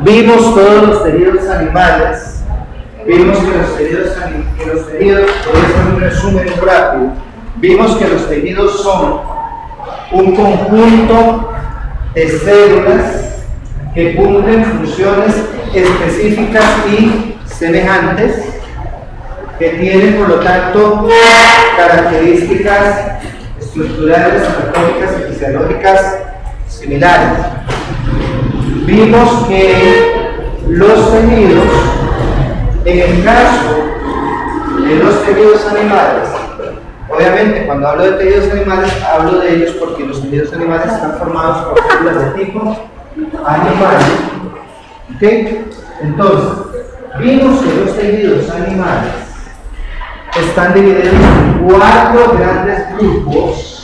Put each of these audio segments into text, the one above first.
Vimos todos los tejidos animales, vimos que los tejidos, voy a hacer un resumen rápido, vimos que los tejidos son un conjunto de células que cumplen funciones específicas y semejantes, que tienen por lo tanto características estructurales, anatómicas y fisiológicas similares. Vimos que los tejidos, en el caso de los tejidos animales, obviamente cuando hablo de tejidos animales hablo de ellos porque los tejidos animales están formados por células de tipo animal. ¿Okay? Entonces, vimos que los tejidos animales están divididos en 4 grandes grupos.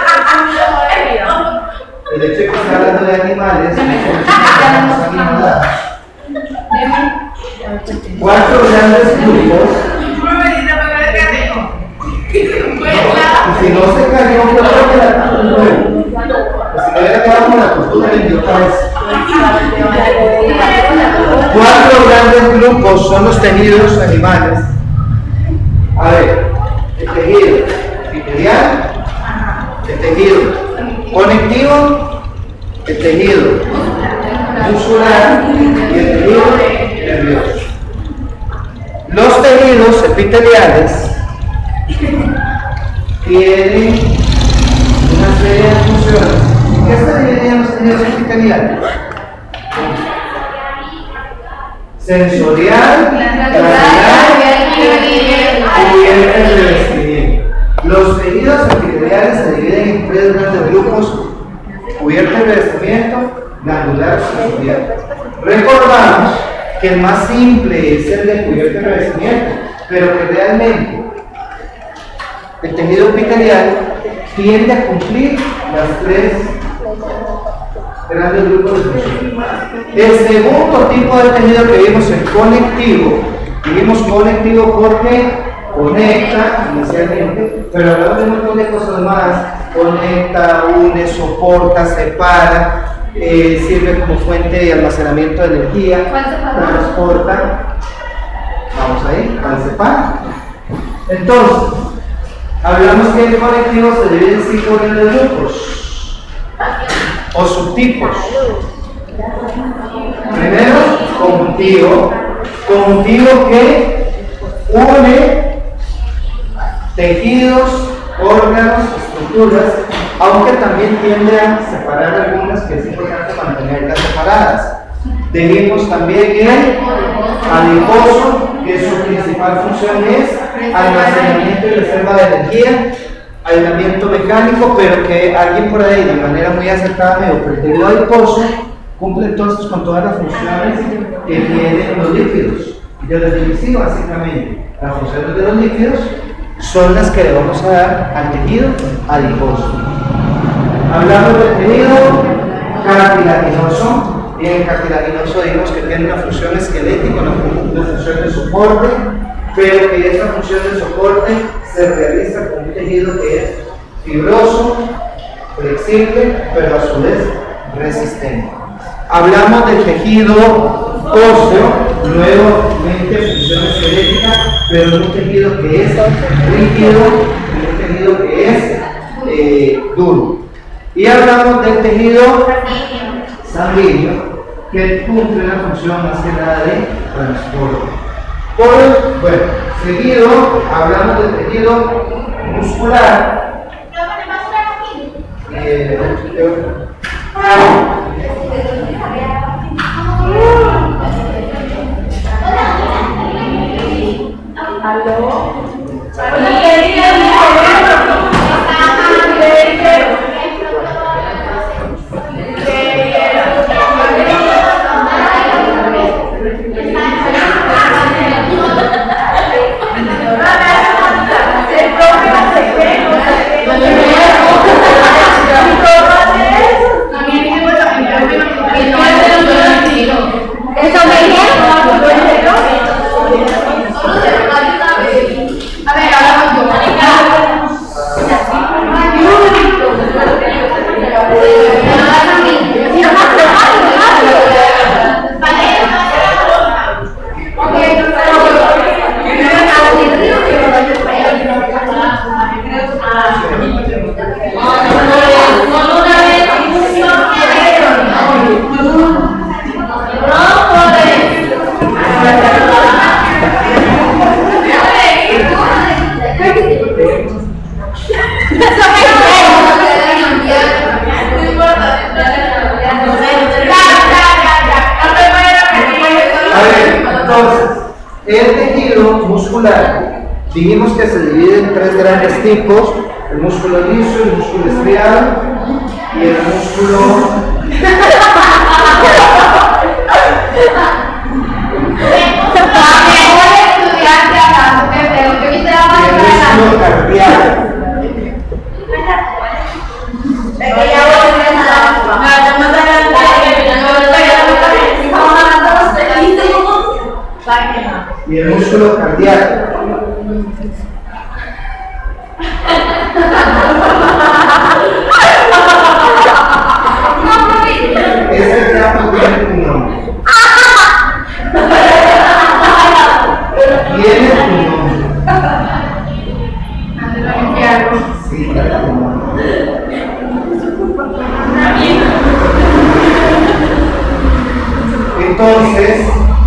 El hecho de que estoy hablando de animales, estamos animados. 4 grandes grupos. Y si no se cayó, yo creo que la tortuga. Si no hubiera quedado con la tortuga, le dio cabeza. 4 grandes grupos son los tejidos animales. A ver, el tejido epitelial, el tejido conectivo, el tejido muscular y el tejido nervioso. Los tejidos epiteliales tienen una serie de funciones. ¿Qué se dividen los tejidos epiteliales? Sensorial, granular, cubierta de revestimiento. Los tejidos epiteliales se dividen en 3 grandes grupos: cubierta de revestimiento, glandular y sensorial. Recordamos que el más simple es el de cubierta de revestimiento, pero que realmente el tejido epitelial tiende a cumplir las 3 grandes grupos de funciones. El segundo tipo de tejido que vimos es conectivo. Vimos conectivo porque conecta inicialmente, pero hablamos de un montón de cosas más: conecta, une, soporta, separa, sirve como fuente de almacenamiento de energía, transporta. Vamos ahí, para separar. Entonces, hablamos que el conectivo se divide en 5 grandes grupos o subtipos. Primero, conjuntivo. Conjuntivo que une tejidos, órganos, estructuras, aunque también tiende a separar algunas que es importante mantenerlas separadas. Tenemos también el adiposo, que su principal función es almacenamiento y reserva de energía, aislamiento mecánico, pero que alguien por ahí de manera muy acertada me dijo: el tejido adiposo cumple entonces con todas las funciones que tienen los líquidos. Y yo les digo: sí, básicamente las funciones de los líquidos son las que le vamos a dar al tejido adiposo. Hablamos del tejido cartilaginoso. Y en el cartilaginoso digamos que tiene una función esquelética, una función de soporte, pero que esa función de soporte se realiza con un tejido que es fibroso, flexible, pero a su vez resistente. Hablamos del tejido óseo, nuevamente función esquelética, pero un tejido que es rígido y un tejido que es duro. Y hablamos del tejido sanguíneo, que cumple una función más que nada de transporte. Bueno, seguido hablamos del tejido muscular. El tejido muscular, dijimos que se divide en tres grandes tipos: el músculo liso, el músculo estriado y el músculo cardíaco. Y el músculo cardíaco. Ese campo tiene un nombre. Tiene un nombre. Sí, tiene un nombre. Entonces,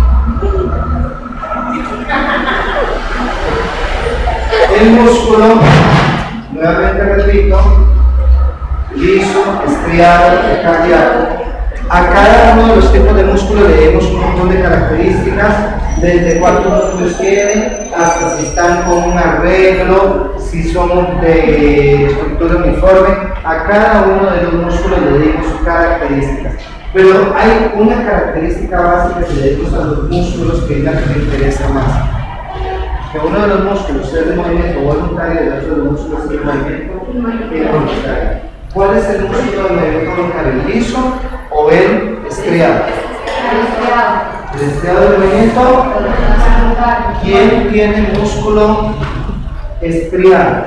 el músculo, nuevamente repito, liso, estriado, cardíaco. A cada uno de los tipos de músculo le demos un montón de características, desde cuántos músculos tienen hasta si están con un arreglo, si son de estructura uniforme. A cada uno de los músculos le dimos sus características. Pero hay una característica básica que le dimos a los músculos que es la que me interesa más. Que uno de los músculos es el movimiento voluntario y el otro de los músculos es el movimiento involuntario. ¿Cuál es el músculo del movimiento voluntario? ¿El liso o el estriado? El estriado del movimiento. ¿Quién tiene músculo estriado?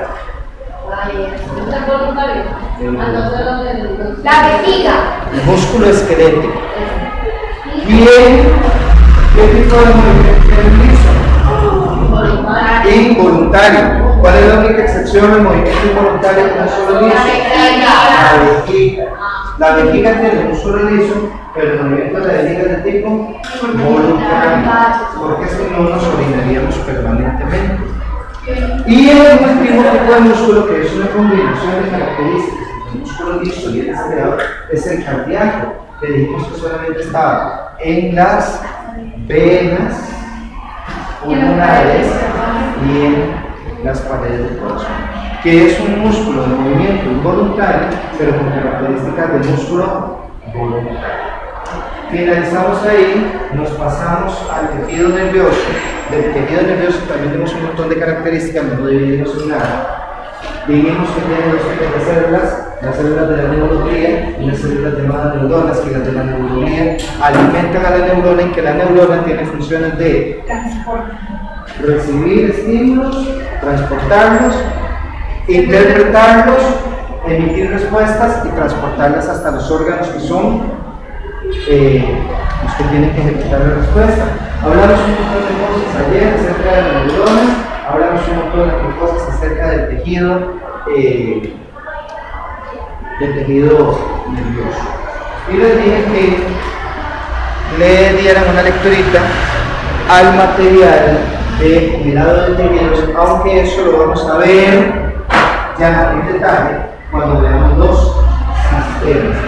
La vejiga. El músculo esquelético. ¿Qué tipo de movimiento tiene el liso? Involuntario. ¿Cuál es la única excepción al movimiento involuntario que no solo liso? La vejiga. La vejiga tiene el músculo liso, pero el movimiento de la vejiga es de tipo voluntario, porque si no nos orinaríamos permanentemente. Y el último tipo de músculo, que es una combinación de características del músculo liso y el estriado, es el cardíaco, que dijimos que solamente estaba en las venas pulmonares y en las paredes del corazón, que es un músculo de movimiento involuntario, pero con características del músculo voluntario. Finalizamos ahí, nos pasamos al tejido nervioso. Del tejido nervioso también tenemos un montón de características, no lo dividimos en nada. Dijimos que tiene dos tipos de células: las células de la neurología y las células llamadas neuronas, que las de la neurología alimentan a la neurona, y que la neurona tiene funciones de recibir estímulos, transportarlos, interpretarlos, emitir respuestas y transportarlas hasta los órganos que son los que tienen que ejecutar la respuesta. Hablamos un montón de cosas ayer acerca de la neurona, hablamos un montón de cosas acerca del tejido nervioso. Y les dije que le dieran una lecturita al material de cuidado de tejidos, aunque eso lo vamos a ver ya en detalle cuando veamos los sistemas.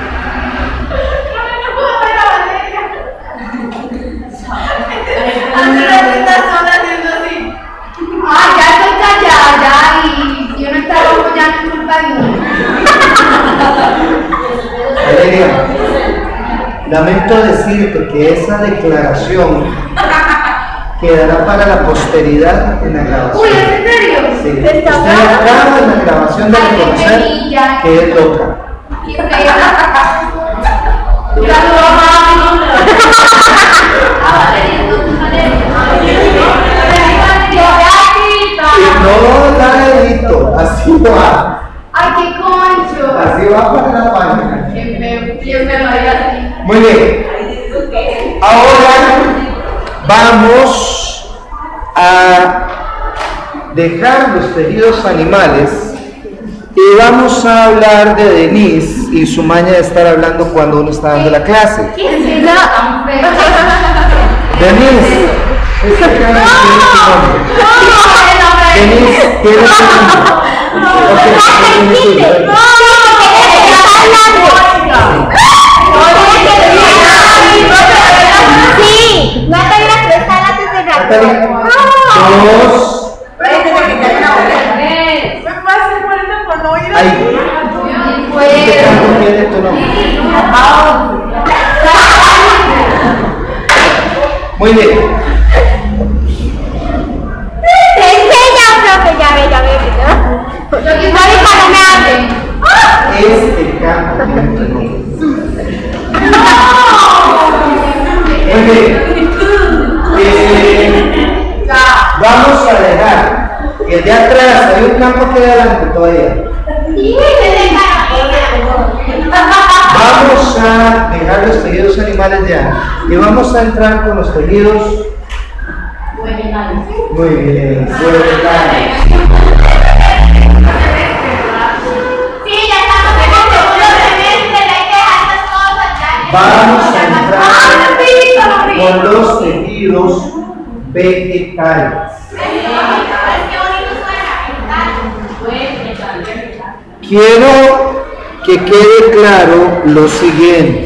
Ya estoy callada y yo no estaba apoyando culpa de mí. Valeria, lamento decirte que esa declaración quedará para la posteridad en la grabación. Uy, ¿en serio? Sí. Usted acaba en la grabación de reconocer que es loca. Y no la edito, así va. ¡Ay, qué concho! Así va para la página. ¿Quién me lo haría así? Muy bien. Ahora vamos a dejar los tejidos animales y vamos a hablar de Denise y su maña de estar hablando cuando uno está dando la clase. ¿Quién se da tan feo? Denise, explícame quién es tu nombre. Denise, ¿quién es tu nombre? Sí, Natalia, presta la Natalia, Muy bien. Te enseña, profe, ya ve. Marica, no me hables. Este campo tiene otro nombre. Muy bien. Vamos a dejar que de atrás hay un campo que de adelante todavía. Vamos a dejar los tejidos animales ya y vamos a entrar con los tejidos muy bien, vegetales. Vamos a entrar con los tejidos vegetales. Quiero que quede claro lo siguiente.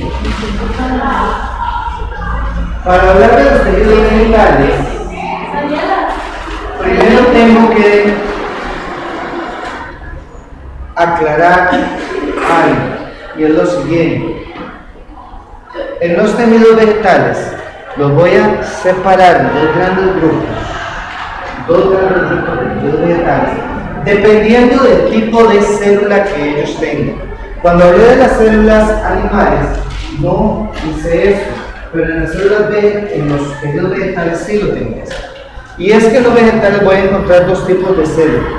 Para hablar de los tejidos vegetales, primero tengo que aclarar algo, y es lo siguiente. En los tejidos vegetales los voy a separar en dos grandes grupos de tejidos vegetales, dependiendo del tipo de célula que ellos tengan. Cuando hablé de las células animales, no hice eso, pero en las células en los tejidos vegetales sí lo tengo que hacer. Y es que en los vegetales voy a encontrar dos tipos de células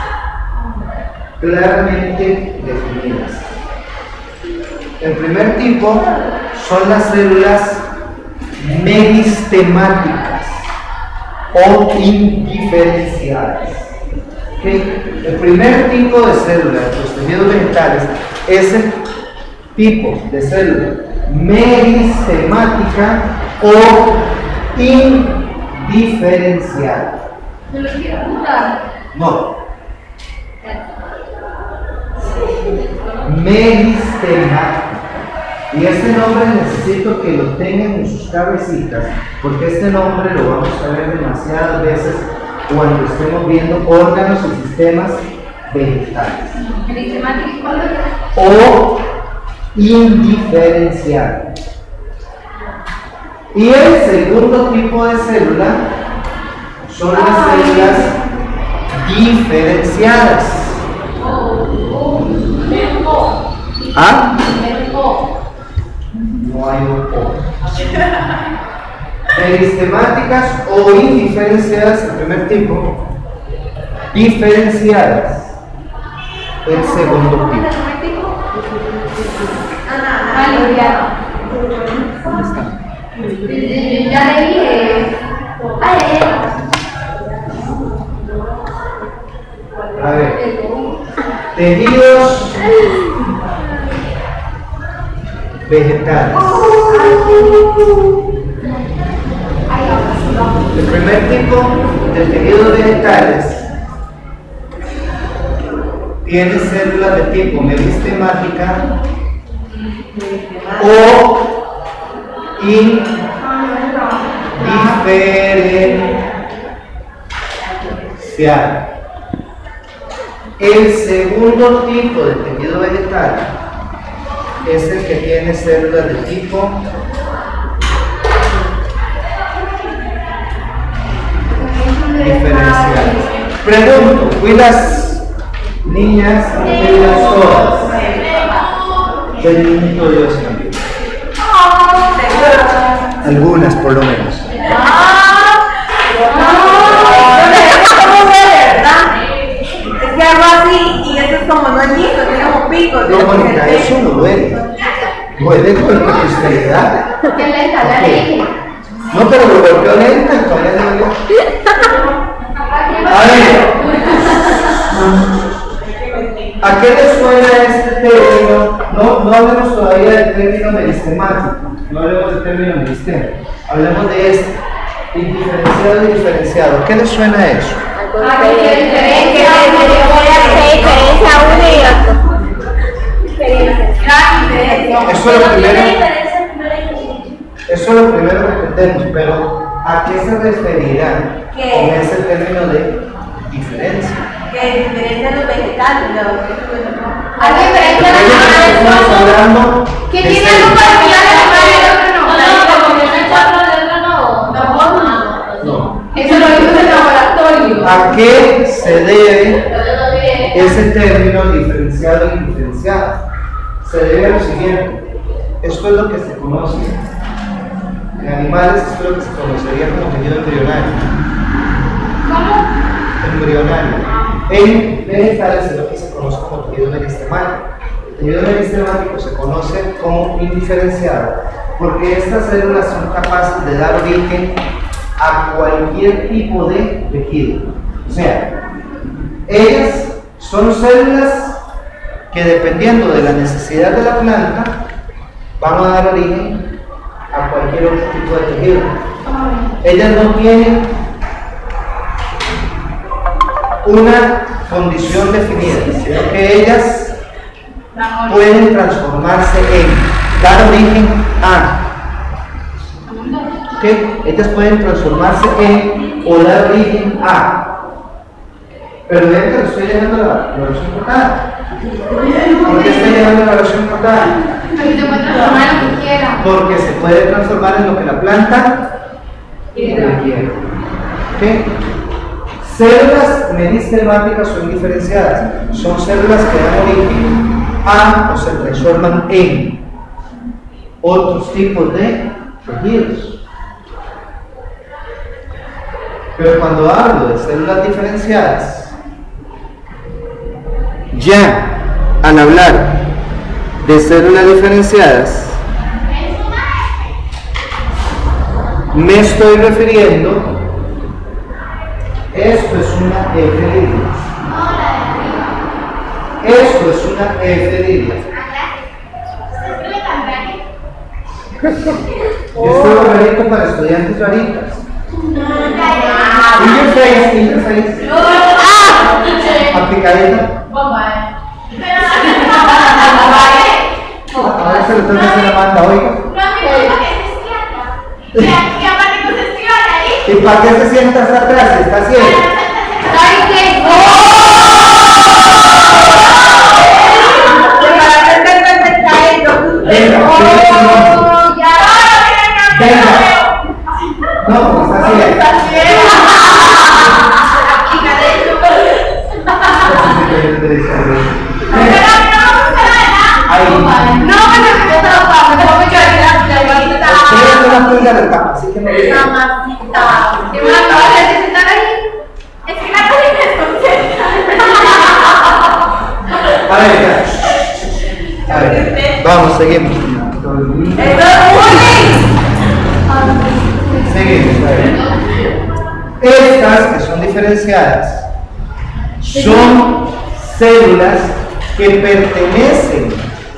claramente definidas. El primer tipo son las células meristemáticas o indiferenciadas. ¿Okay? El primer tipo de células de los tejidos vegetales es el tipo de célula meristemática o indiferenciada. No. Meristemática. Y este nombre necesito que lo tengan en sus cabecitas, porque este nombre lo vamos a ver demasiadas veces cuando estemos viendo órganos y sistemas vegetales. O indiferenciado. Y el segundo tipo de célula son las células diferenciadas. ¿Ah? No hay un O. Meristemáticas o indiferenciadas, el primer tipo. Diferenciadas, el segundo tipo. ¿Dónde está? Ya leí. A ver, tejidos vegetales. El primer tipo de tejidos vegetales tiene células de tipo meristemática o indiferenciada. El segundo tipo de tejido vegetal es el que tiene células de tipo diferencial. Pregunto, ¿cuidas niñas y las todas? Bendito Dios también. Algunas por lo menos. Hago así y eso es como no es listo, tiene como pico. No, Mónica, eso no duele. Duele con la usted le da. ¿Qué lenta la leí? No, pero lo golpeó lenta, entonces no dolió. A ver, ¿a qué le suena este término? No hablemos todavía del término meristemático, no hablemos del término meristema, hablemos de este, indiferenciado y diferenciado. ¿Qué le suena a eso? Eso es lo primero que entendemos, pero ¿a qué se referirá con ese término de diferencia? Que diferencia los vegetales, Estamos hablando ¿Qué tiene algo para mirar el animal y el otro no? no, debe ese término diferenciado e indiferenciado? Se debe a lo siguiente. Esto es lo que se conoce. En animales esto es lo que se conocería como tejido embrionario. ¿Cómo? Embrionario. En vegetales es lo que se conoce como tejido meristemático. El tejido meristemático se conoce como indiferenciado porque estas células son capaces de dar origen a cualquier tipo de tejido. O sea, ellas son células que dependiendo de la necesidad de la planta van a dar origen a cualquier otro tipo de tejido. Ellas no tienen una condición definida, sino que ellas pueden transformarse en dar origen a. ¿Okay? Ellas pueden transformarse en o dar origen a. Pero vean que lo estoy llegando a la oración cortada. ¿Por qué estoy llegando a la oración cortada? Porque se puede transformar en lo que quiera. Porque se puede transformar en lo que la planta requiere. ¿Okay? Células meristemáticas o indiferenciadas son células que dan origen a o se transforman en otros tipos de tejidos. Pero cuando hablo de células diferenciadas, ya al hablar de células diferenciadas, me estoy refiriendo, esto es una efedilla. Esto es una efedilla. Esto es rarito para estudiantes raritas. Interface. Aplicadita. Ahora se lo tengo que hacer la manda, oiga. ¿Y para qué se sienta hasta atrás? ¿Está ciego? No, porque está ciego. Así que me a ver, vamos, seguimos. Seguimos, a ver. Estas que son diferenciadas son células que pertenecen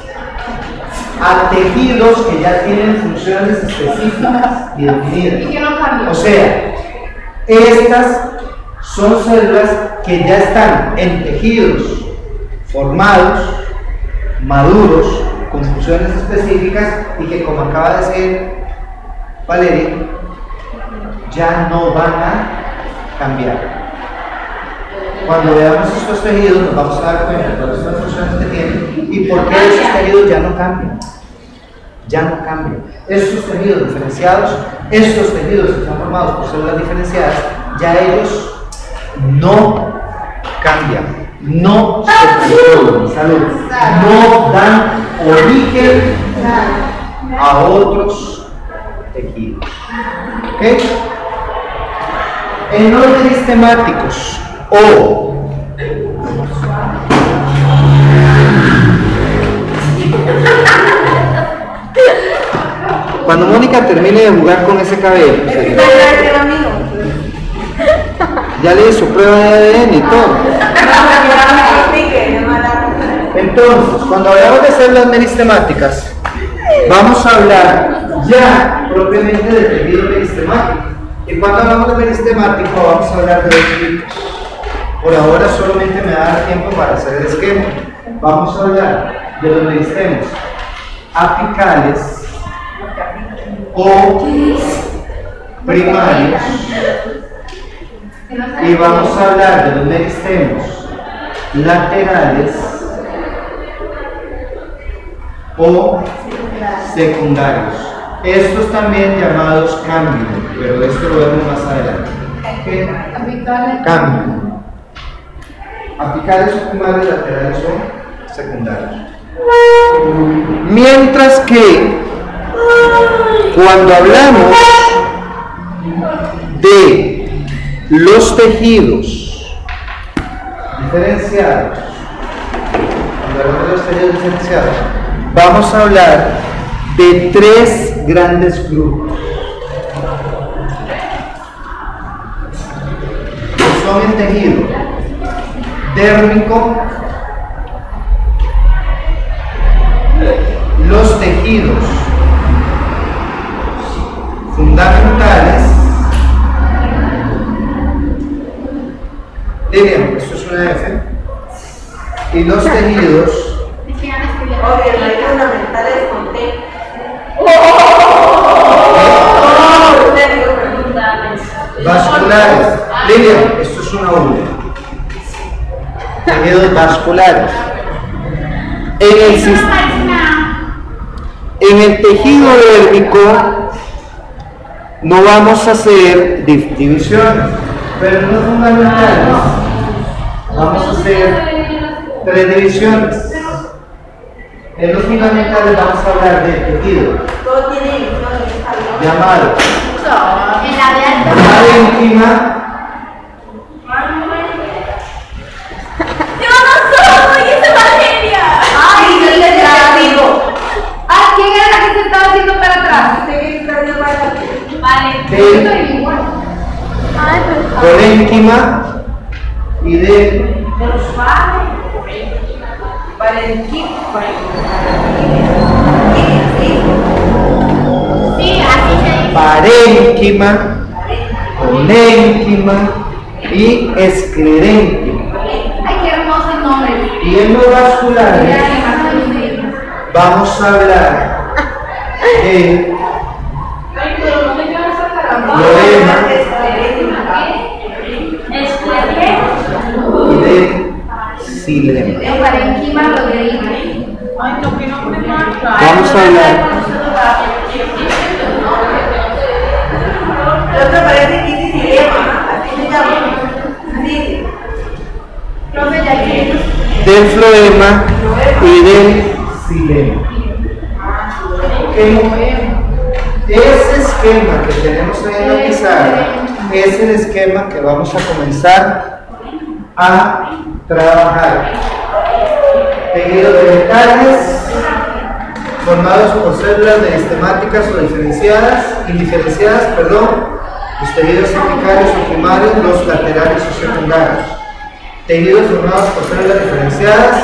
a tejidos que ya tienen funciones específicas y definidas. Y que no cambian. O sea, estas son células que ya están en tejidos formados, maduros, con funciones específicas y que, como acaba de decir Valeria, ya no van a cambiar. Cuando veamos estos tejidos nos vamos a dar cuenta de todas las funciones que tienen y por qué esos tejidos ya no cambian. Ya no cambian. Estos tejidos diferenciados, estos tejidos que están formados por células diferenciadas, ya ellos no cambian, no se transforman, no dan origen a otros tejidos. ¿Ok? En los meristemáticos o cuando Mónica termine de jugar con ese cabello, ya le hizo prueba de ADN y todo. Entonces, cuando hablamos de células meristemáticas, vamos a hablar ya propiamente del tejido meristemático. Y cuando hablamos de meristemático, vamos a hablar de dos tipos. Por ahora solamente me va a dar tiempo para hacer el esquema. Vamos a hablar de los meristemos apicales o primarios. Y vamos a hablar de los meristemos laterales o secundarios. Estos también llamados cámbio, pero esto lo vemos más adelante. ¿Qué? Cámbio. apicales o primarios, laterales o secundarios. Mientras que cuando hablamos de los tejidos diferenciados, vamos a hablar de tres grandes grupos. Que son el tejido dérmico, los tejidos fundamentales. Dirían, esto es una F. Y los tejidos Obvio, no hay fundamentales con T. vasculares. Lilian, esto es una V. Tejidos vasculares. En el tejido dérmico no vamos a hacer divisiones, pero en los fundamentales vamos a hacer 3 divisiones. En los fundamentales vamos a hablar del tejido Todo tiene divisiones. llamado En la de alto. parénquima, ¡Yo no soy esa materia! ¡Ay, yo te digo! Ah, ¿quién era la que se estaba haciendo para atrás? Usted que está viendo para acá. Vale. Sí. Yo estoy igual. colénquima y de Sí, así se dice. parénquima, colénquima y esclerénquima. Ay, qué hermosos nombres. Y en los vasculares vamos a hablar de floema y de xilema. El parénquima Rodríguez. Vamos a hablar El otro parece que dice dilema, así se llama. Así. Profe, ya que del floema y del xilema. Ok. Ese esquema que tenemos ahí en la pizarra es el esquema que vamos a comenzar a trabajar. Tejidos vegetales formados por células meristemáticas o indiferenciadas, los tejidos apicales o primarios, los laterales o secundarios. Tejidos formados por células diferenciadas,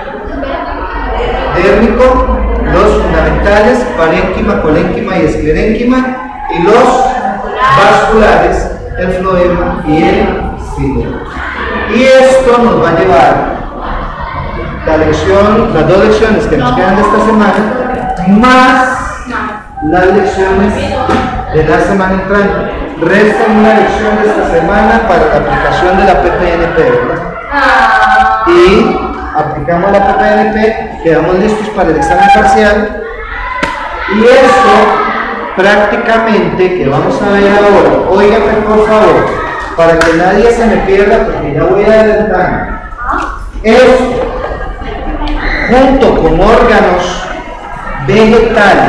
dérmico, los fundamentales, parénquima, colénquima y esclerénquima, y los vasculares, el floema y el xilema. Y esto nos va a llevar las 2 lecciones que nos quedan de esta semana, más las lecciones de la semana entrante. Restan una lección de esta semana para la aplicación de la PPNP, ¿verdad? Y aplicamos la PPNP, quedamos listos para el examen parcial. Y esto prácticamente que vamos a ver ahora, óigame por favor, para que nadie se me pierda, porque ya voy adelantando. Esto, junto con órganos vegetales,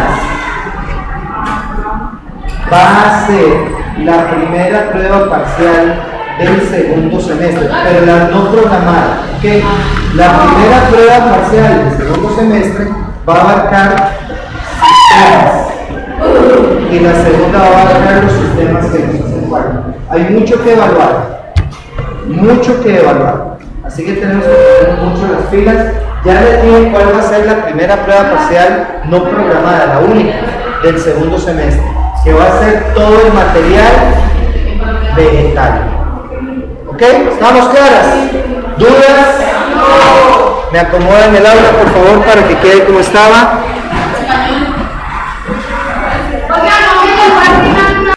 va a ser la primera prueba parcial del segundo semestre, pero la no programada. ¿Okay? La primera prueba parcial del segundo semestre va a abarcar sistemas y la segunda va a abarcar los sistemas que nos hacen falta. Hay mucho que evaluar, así que tenemos que poner mucho las pilas. Ya les dije cuál va a ser la primera prueba parcial no programada, la única del segundo semestre, que va a ser todo el material vegetal. ¿Ok? ¿Estamos claras? ¿Dudas? Me acomodan el aula, por favor, para que quede como estaba.